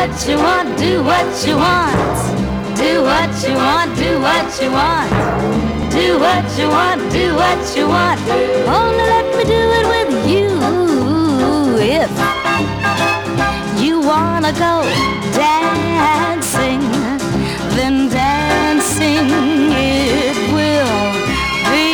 what you want, do what you want. Do what you want, do what you want. Do what you want, do what you want. Only let me do it with you. If you wanna go dancing, then dancing it will be.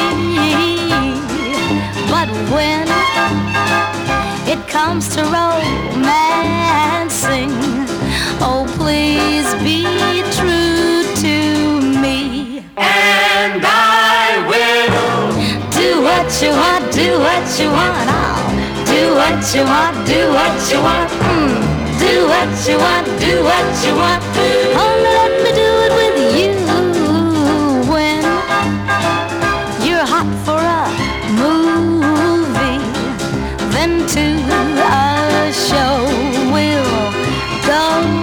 But when it comes to romancing, oh please be true to me. And I will do what you want, do what you want. Oh, do what you want, do what you want. Do what you want, do what you want. Only let me do it with you. When you're hot for a movie, then to a show we'll go.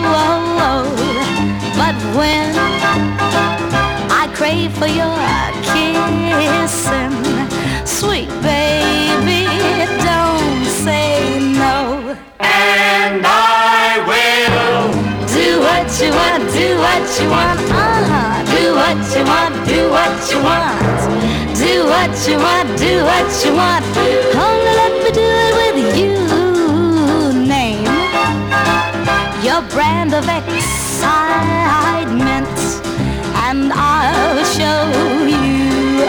But when I crave for your kissing, sweet baby, don't say no. and I will Do what you want, do what you want. Do what you want, do what you want. Do what you want, do what you want. Only let me do it with you. Name your brand of excitement, and I'll show you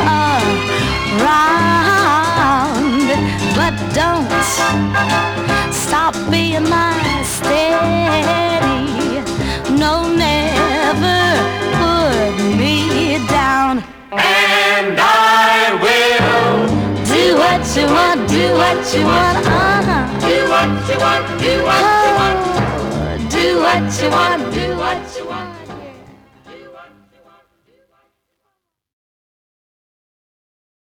around. But don't stop being my steady. No, never put me down. and I will Do what you want, do what you want. do what you want, do what you want. Do what you want,